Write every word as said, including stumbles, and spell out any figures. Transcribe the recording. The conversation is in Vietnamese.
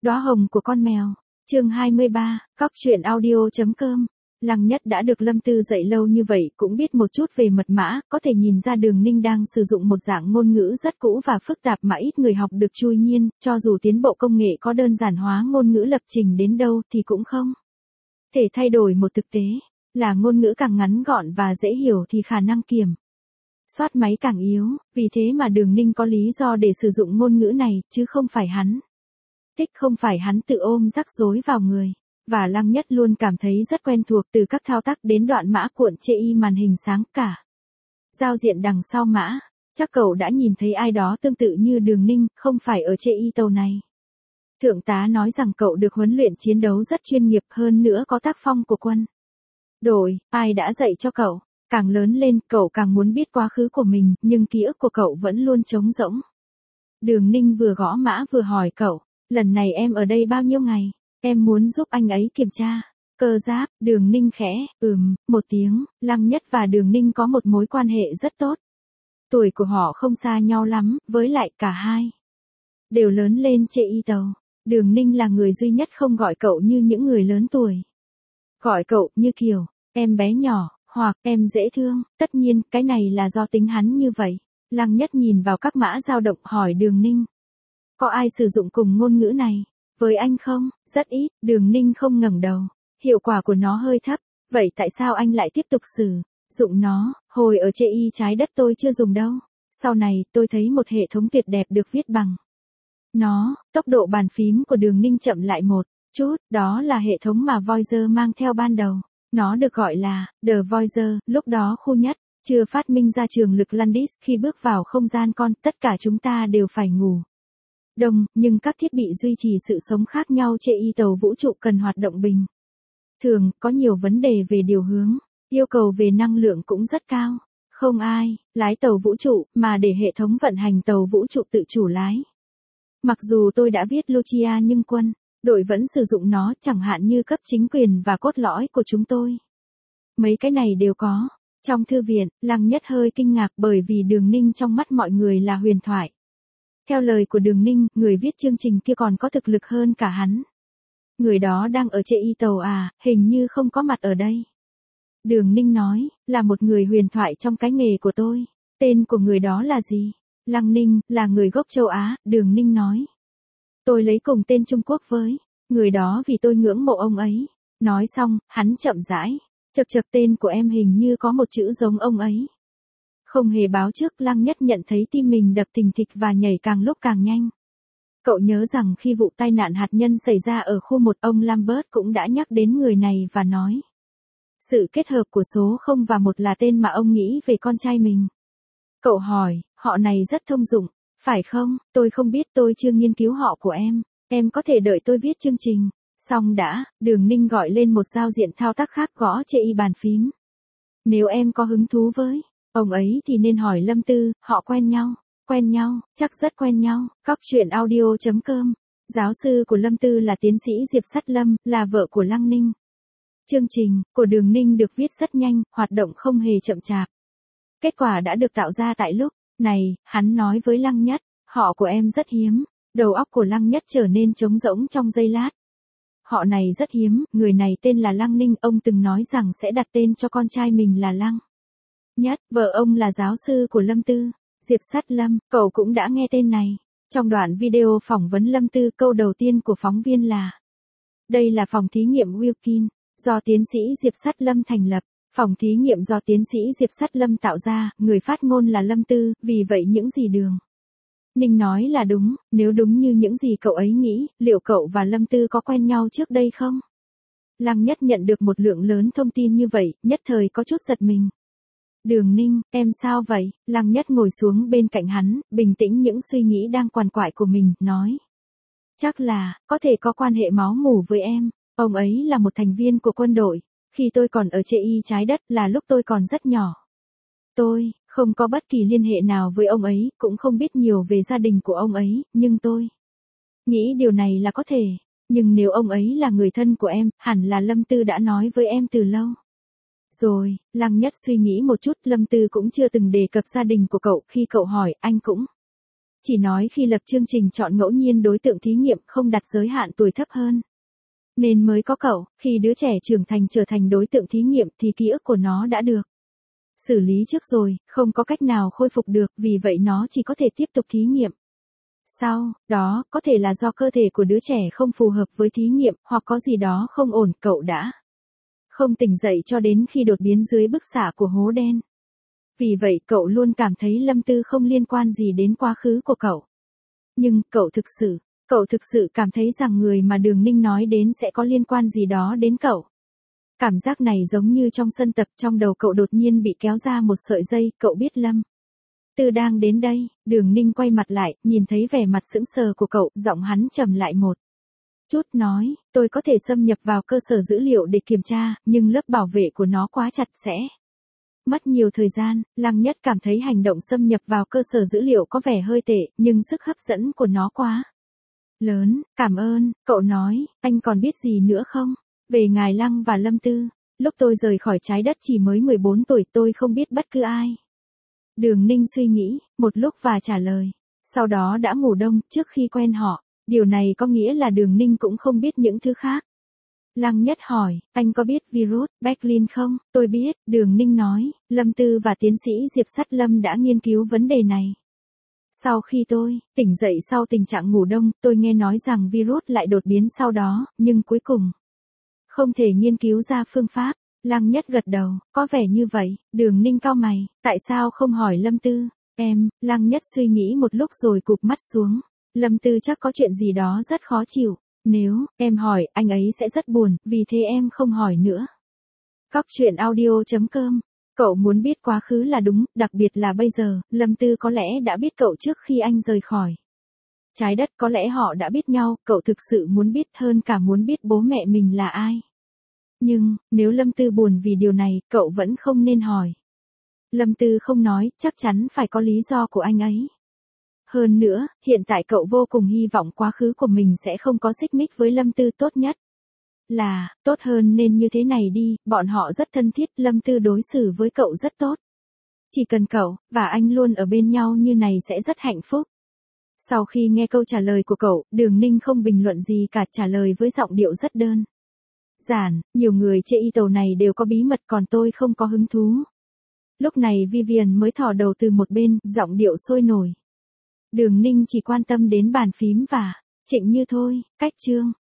Đóa hồng của con mèo. Chương hai mươi ba, cóc truyện audio chấm com. Lăng Nhất đã được Lâm Tư dạy lâu như vậy cũng biết một chút về mật mã, có thể nhìn ra Đường Ninh đang sử dụng một dạng ngôn ngữ rất cũ và phức tạp mà ít người học được chui nhiên, cho dù tiến bộ công nghệ có đơn giản hóa ngôn ngữ lập trình đến đâu thì cũng không thể thay đổi một thực tế, là ngôn ngữ càng ngắn gọn và dễ hiểu thì khả năng kiểm soát máy càng yếu, vì thế mà Đường Ninh có lý do để sử dụng ngôn ngữ này, chứ không phải hắn thích, không phải hắn tự ôm rắc rối vào người. Và Lăng Nhất luôn cảm thấy rất quen thuộc, từ các thao tác đến đoạn mã cuộn chê y màn hình sáng cả. Giao diện đằng sau mã, chắc cậu đã nhìn thấy ai đó tương tự như Đường Ninh, không phải ở chê y tàu này. Thượng tá nói rằng cậu được huấn luyện chiến đấu rất chuyên nghiệp, hơn nữa có tác phong của quân đội. Ai đã dạy cho cậu? Càng lớn lên, cậu càng muốn biết quá khứ của mình, nhưng ký ức của cậu vẫn luôn trống rỗng. Đường Ninh vừa gõ mã vừa hỏi cậu, lần này em ở đây bao nhiêu ngày? Em muốn giúp anh ấy kiểm tra cơ giáp. Đường Ninh khẽ, ừm, một tiếng. Lăng Nhất và Đường Ninh có một mối quan hệ rất tốt. Tuổi của họ không xa nhau lắm, với lại cả hai đều lớn lên chê y tàu. Đường Ninh là người duy nhất không gọi cậu như những người lớn tuổi. Gọi cậu như kiểu, em bé nhỏ, hoặc em dễ thương. Tất nhiên, cái này là do tính hắn như vậy. Lăng Nhất nhìn vào các mã dao động hỏi Đường Ninh, có ai sử dụng cùng ngôn ngữ này với anh không? Rất ít. Đường Ninh không ngẩng đầu. Hiệu quả của nó hơi thấp. Vậy tại sao anh lại tiếp tục sử dụng nó? Hồi ở chê y trái đất tôi chưa dùng đâu. Sau này tôi thấy một hệ thống tuyệt đẹp được viết bằng nó. Tốc độ bàn phím của Đường Ninh chậm lại một chút. Đó là hệ thống mà Voyager mang theo ban đầu. Nó được gọi là The Voyager. Lúc đó khu nhất chưa phát minh ra trường lực Landis. Khi bước vào không gian con, tất cả chúng ta đều phải ngủ đông, nhưng các thiết bị duy trì sự sống khác nhau chê y tàu vũ trụ cần hoạt động bình thường, có nhiều vấn đề về điều hướng, yêu cầu về năng lượng cũng rất cao. Không ai lái tàu vũ trụ, mà để hệ thống vận hành tàu vũ trụ tự chủ lái. Mặc dù tôi đã viết Lucia nhưng quân đội vẫn sử dụng nó, chẳng hạn như cấp chính quyền và cốt lõi của chúng tôi. Mấy cái này đều có trong thư viện. Lăng Nhất hơi kinh ngạc bởi vì Đường Ninh trong mắt mọi người là huyền thoại. Theo lời của Đường Ninh, người viết chương trình kia còn có thực lực hơn cả hắn. Người đó đang ở chê y tàu à, hình như không có mặt ở đây. Đường Ninh nói, là một người huyền thoại trong cái nghề của tôi. Tên của người đó là gì? Lăng Ninh, là người gốc châu Á. Đường Ninh nói, tôi lấy cùng tên Trung Quốc với người đó vì tôi ngưỡng mộ ông ấy. Nói xong, hắn chậm rãi, chật chật, tên của em hình như có một chữ giống ông ấy. Không hề báo trước, Lăng Nhất nhận thấy tim mình đập thình thịch và nhảy càng lúc càng nhanh. Cậu nhớ rằng khi vụ tai nạn hạt nhân xảy ra ở khu một, ông Lambert cũng đã nhắc đến người này và nói sự kết hợp của số không và một là tên mà ông nghĩ về con trai mình. Cậu hỏi, họ này rất thông dụng, phải không? Tôi không biết, tôi chưa nghiên cứu họ của em. Em có thể đợi tôi viết chương trình xong đã. Đường Ninh gọi lên một giao diện thao tác khác, gõ chê y bàn phím. Nếu em có hứng thú với ông ấy thì nên hỏi Lâm Tư. Họ quen nhau. Quen nhau, chắc rất quen nhau. Cóc truyện audio chấm com. Giáo sư của Lâm Tư là tiến sĩ Diệp Sắt Lâm, là vợ của Lăng Ninh. Chương trình của Đường Ninh được viết rất nhanh, hoạt động không hề chậm chạp. Kết quả đã được tạo ra tại lúc này. Hắn nói với Lăng Nhất, họ của em rất hiếm. Đầu óc của Lăng Nhất trở nên trống rỗng trong giây lát. Họ này rất hiếm, người này tên là Lăng Ninh. Ông từng nói rằng sẽ đặt tên cho con trai mình là Lăng Nhất. Vợ ông là giáo sư của Lâm Tư, Diệp Sắt Lâm. Cậu cũng đã nghe tên này. Trong đoạn video phỏng vấn Lâm Tư, câu đầu tiên của phóng viên là, đây là phòng thí nghiệm Wilkin, do tiến sĩ Diệp Sắt Lâm thành lập. Phòng thí nghiệm do tiến sĩ Diệp Sắt Lâm tạo ra, người phát ngôn là Lâm Tư. Vì vậy những gì Đường Ninh nói là đúng. Nếu đúng như những gì cậu ấy nghĩ, liệu cậu và Lâm Tư có quen nhau trước đây không? Lăng Nhất nhận được một lượng lớn thông tin như vậy, nhất thời có chút giật mình. Đường Ninh, em sao vậy? Lăng Nhất ngồi xuống bên cạnh hắn, bình tĩnh những suy nghĩ đang quằn quại của mình, nói, chắc là có thể có quan hệ máu mủ với em. Ông ấy là một thành viên của quân đội. Khi tôi còn ở chê y trái đất, là lúc tôi còn rất nhỏ. Tôi không có bất kỳ liên hệ nào với ông ấy, cũng không biết nhiều về gia đình của ông ấy, nhưng tôi nghĩ điều này là có thể. Nhưng nếu ông ấy là người thân của em, hẳn là Lâm Tư đã nói với em từ lâu rồi. Lăng Nhất suy nghĩ một chút. Lâm Tư cũng chưa từng đề cập gia đình của cậu. Khi cậu hỏi, anh cũng Chỉ nói khi lập chương trình chọn ngẫu nhiên đối tượng thí nghiệm không đặt giới hạn tuổi thấp hơn. Nên mới có cậu, khi đứa trẻ trưởng thành trở thành đối tượng thí nghiệm thì ký ức của nó đã được xử lý trước rồi, không có cách nào khôi phục được, vì vậy nó chỉ có thể tiếp tục thí nghiệm. Sau đó, có thể là do cơ thể của đứa trẻ không phù hợp với thí nghiệm, hoặc có gì đó không ổn, cậu đã không tỉnh dậy cho đến khi đột biến dưới bức xạ của hố đen. Vì vậy cậu luôn cảm thấy Lâm Tư không liên quan gì đến quá khứ của cậu. Nhưng, cậu thực sự, cậu thực sự cảm thấy rằng người mà Đường Ninh nói đến sẽ có liên quan gì đó đến cậu. Cảm giác này giống như trong sân tập, trong đầu cậu đột nhiên bị kéo ra một sợi dây, cậu biết Lâm Tư đang đến đây. Đường Ninh quay mặt lại, nhìn thấy vẻ mặt sững sờ của cậu, giọng hắn trầm lại một chút, nói, tôi có thể xâm nhập vào cơ sở dữ liệu để kiểm tra, nhưng lớp bảo vệ của nó quá chặt sẽ mất nhiều thời gian. Lăng Nhất cảm thấy hành động xâm nhập vào cơ sở dữ liệu có vẻ hơi tệ, nhưng sức hấp dẫn của nó quá lớn. Cảm ơn, cậu nói, anh còn biết gì nữa không? Về ngài Lăng và Lâm Tư. Lúc tôi rời khỏi trái đất chỉ mới mười bốn tuổi, tôi không biết bất cứ ai. Đường Ninh suy nghĩ một lúc và trả lời. Sau đó đã ngủ đông, trước khi quen họ. Điều này có nghĩa là Đường Ninh cũng không biết những thứ khác. Lăng Nhất hỏi, anh có biết virus Berlin không? Tôi biết, Đường Ninh nói, Lâm Tư và tiến sĩ Diệp Sắt Lâm đã nghiên cứu vấn đề này. Sau khi tôi tỉnh dậy sau tình trạng ngủ đông, tôi nghe nói rằng virus lại đột biến sau đó, nhưng cuối cùng không thể nghiên cứu ra phương pháp. Lăng Nhất gật đầu, có vẻ như vậy. Đường Ninh cau mày, tại sao không hỏi Lâm Tư? Em, Lăng Nhất suy nghĩ một lúc rồi cụp mắt xuống. Lâm Tư chắc có chuyện gì đó rất khó chịu. Nếu em hỏi, anh ấy sẽ rất buồn, vì thế em không hỏi nữa. Cóc truyện audio chấm com. Cậu muốn biết quá khứ là đúng, đặc biệt là bây giờ. Lâm Tư có lẽ đã biết cậu trước khi anh rời khỏi trái đất, có lẽ họ đã biết nhau. Cậu thực sự muốn biết hơn cả muốn biết bố mẹ mình là ai. Nhưng, nếu Lâm Tư buồn vì điều này, cậu vẫn không nên hỏi. Lâm Tư không nói, chắc chắn phải có lý do của anh ấy. Hơn nữa, hiện tại cậu vô cùng hy vọng quá khứ của mình sẽ không có xích mích với Lâm Tư, tốt nhất là, tốt hơn nên như thế này đi, bọn họ rất thân thiết, Lâm Tư đối xử với cậu rất tốt. Chỉ cần cậu, và anh luôn ở bên nhau như này sẽ rất hạnh phúc. Sau khi nghe câu trả lời của cậu, Đường Ninh không bình luận gì cả, trả lời với giọng điệu rất đơn giản, nhiều người chê y tàu này đều có bí mật còn tôi không có hứng thú. Lúc này Vivian mới thò đầu từ một bên, giọng điệu sôi nổi. Đường Ninh chỉ quan tâm đến bàn phím và Trịnh Như thôi. Cách chương